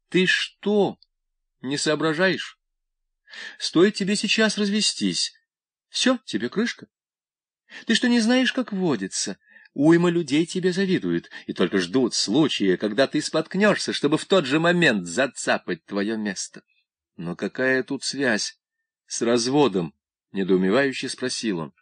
Ты что, не соображаешь? Стоит тебе сейчас развестись. Все, тебе крышка. Ты что, не знаешь, как водится? Уйма людей тебе завидуют и только ждут случая, когда ты споткнешься, чтобы в тот же момент зацапать твое место. Но какая тут связь с разводом? — недоумевающе спросил он.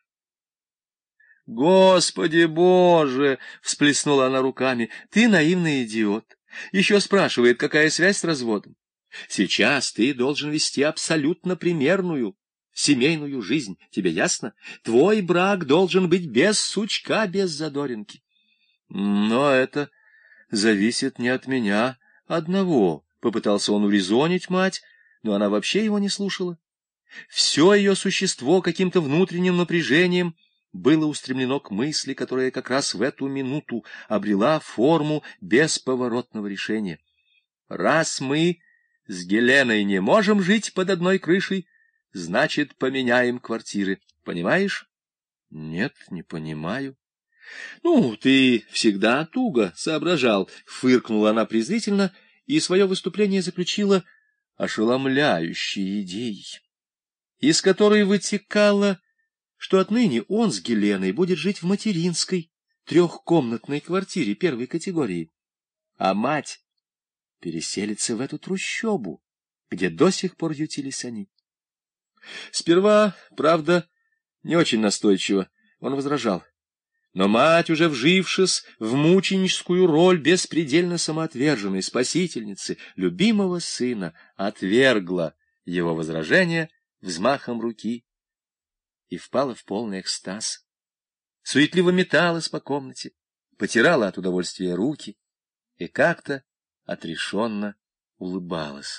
— Господи Боже! — всплеснула она руками. — Ты наивный идиот. Еще спрашивает, какая связь с разводом. Сейчас ты должен вести абсолютно примерную семейную жизнь. Тебе ясно? Твой брак должен быть без сучка, без задоринки. Но это зависит не от меня одного. Попытался он урезонить мать, но она вообще его не слушала. Все ее существо каким-то внутренним напряжением было устремлено к мысли, которая как раз в эту минуту обрела форму бесповоротного решения. Раз мы с Геленой не можем жить под одной крышей, значит, поменяем квартиры. Понимаешь? Нет, не понимаю. Ну, ты всегда туго соображал, фыркнула она презрительно и свое выступление заключила ошеломляющей идеей, из которой вытекало, что отныне он с Геленой будет жить в материнской трехкомнатной квартире первой категории, а мать переселится в эту трущобу, где до сих пор ютились они. Сперва, правда, не очень настойчиво, он возражал. Но мать, уже вжившись в мученическую роль беспредельно самоотверженной спасительницы любимого сына, отвергла его возражения взмахом руки и впала в полный экстаз. Суетливо металась по комнате, потирала от удовольствия руки и как-то отрешенно улыбалась.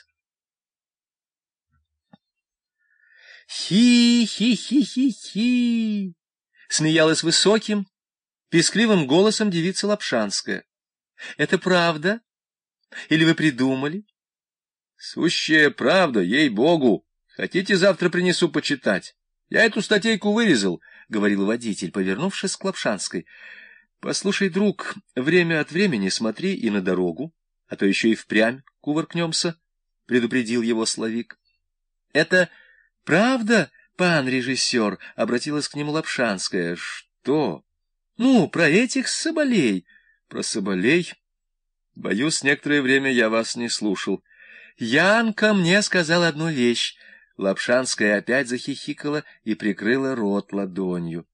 «Хи-хи-хи-хи-хи!» — смеялась высоким, пескливым голосом девица Лапшанская. — Это правда? Или вы придумали? — Сущая правда, ей-богу. Хотите, завтра принесу почитать? Я эту статейку вырезал, — говорил водитель, повернувшись к Лапшанской. — Послушай, друг, время от времени смотри и на дорогу, а то еще и впрямь кувыркнемся, — предупредил его Славик. — Это правда, пан режиссер? — обратилась к нему Лапшанская. — Что? — Ну, про этих соболей. — Про соболей? Боюсь, некоторое время я вас не слушал. Янка мне сказал одну вещь. Лапшанская опять захихикала и прикрыла рот ладонью.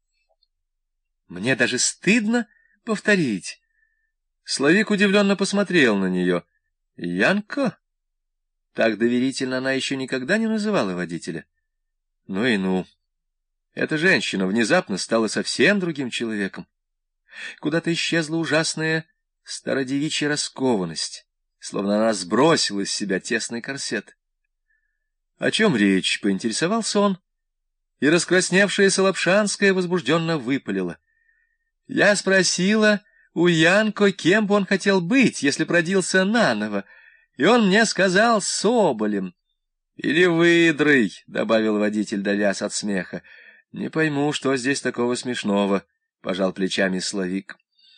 Мне даже стыдно повторить. Славик удивленно посмотрел на нее. Янка? Так доверительно она еще никогда не называла водителя. Ну и ну. Эта женщина внезапно стала совсем другим человеком. Куда-то исчезла ужасная стародевичья раскованность, словно она сбросила из себя тесный корсет. — О чем речь? — поинтересовался он, и раскрасневшаяся Лапшанская возбужденно выпалила. — Я спросила у Янко, кем бы он хотел быть, если б родился наново, и он мне сказал соболем. — Или выдрой, — добавил водитель, давясь от смеха. — Не пойму, что здесь такого смешного, — пожал плечами Славик.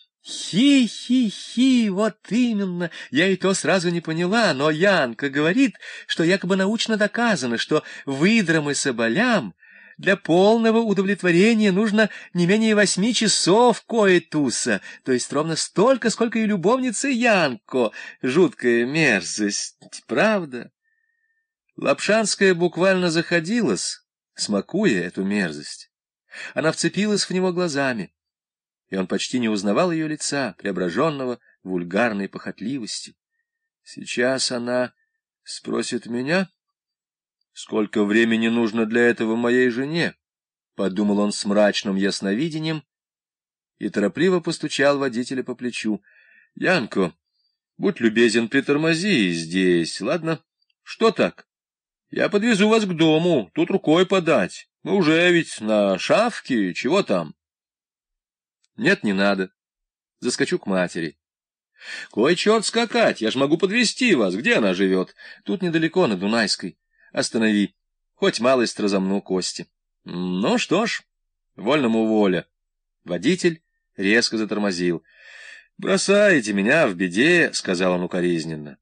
Хи-хи-хи, вот именно, я и то сразу не поняла, но Янка говорит, что якобы научно доказано, что выдрам и соболям для полного удовлетворения нужно не менее 8 часов коэтуса, то есть ровно столько, сколько и любовница Янко. Жуткая мерзость, правда? Лапшанская буквально заходилась, смакуя эту мерзость. Она вцепилась в него глазами, и он почти не узнавал ее лица, преображенного вульгарной похотливостью. Сейчас она спросит меня, сколько времени нужно для этого моей жене, — подумал он с мрачным ясновидением и торопливо постучал водителя по плечу. — Янко, будь любезен, притормози здесь, ладно? Что так? Я подвезу вас к дому, тут рукой подать. Мы уже ведь на шавке, чего там? Нет, не надо. Заскочу к матери. Кой черт скакать, я ж могу подвезти вас. Где она живет? Тут недалеко, на Дунайской. Останови. Хоть малость разомну кости. Ну что ж, вольному воля. Водитель резко затормозил. — Бросаете меня в беде, — сказал он укоризненно.